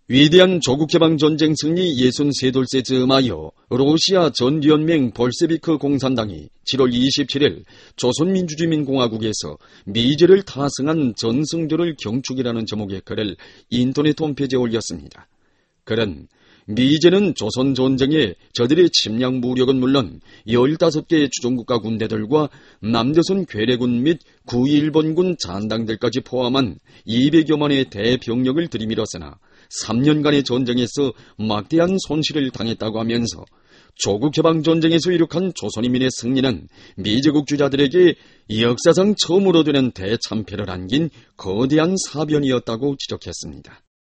위대한 조국해방전쟁 승리 63돌째 즈음하여 러시아 전두연맹 볼세비크 공산당이 7월 27일 조선민주주의민공화국에서 미제를 타승한 전승조를 경축이라는 제목의 글을 인터넷 홈페이지에 올렸습니다. 글은 미제는 조선 전쟁에 저들의 침략 무력은 물론 15개의 주종국가 군대들과 남조선 괴뢰군 및 구일본군 잔당들까지 포함한 200여만의 대병력을 들이밀었으나 3년간의 전쟁에서 막대한 손실을 당했다고 하면서 조국해방전쟁에서 이룩한 조선인민의 승리는 미제국 주자들에게 역사상 처음으로 되는 대참패를 안긴 거대한 사변이었다고 지적했습니다.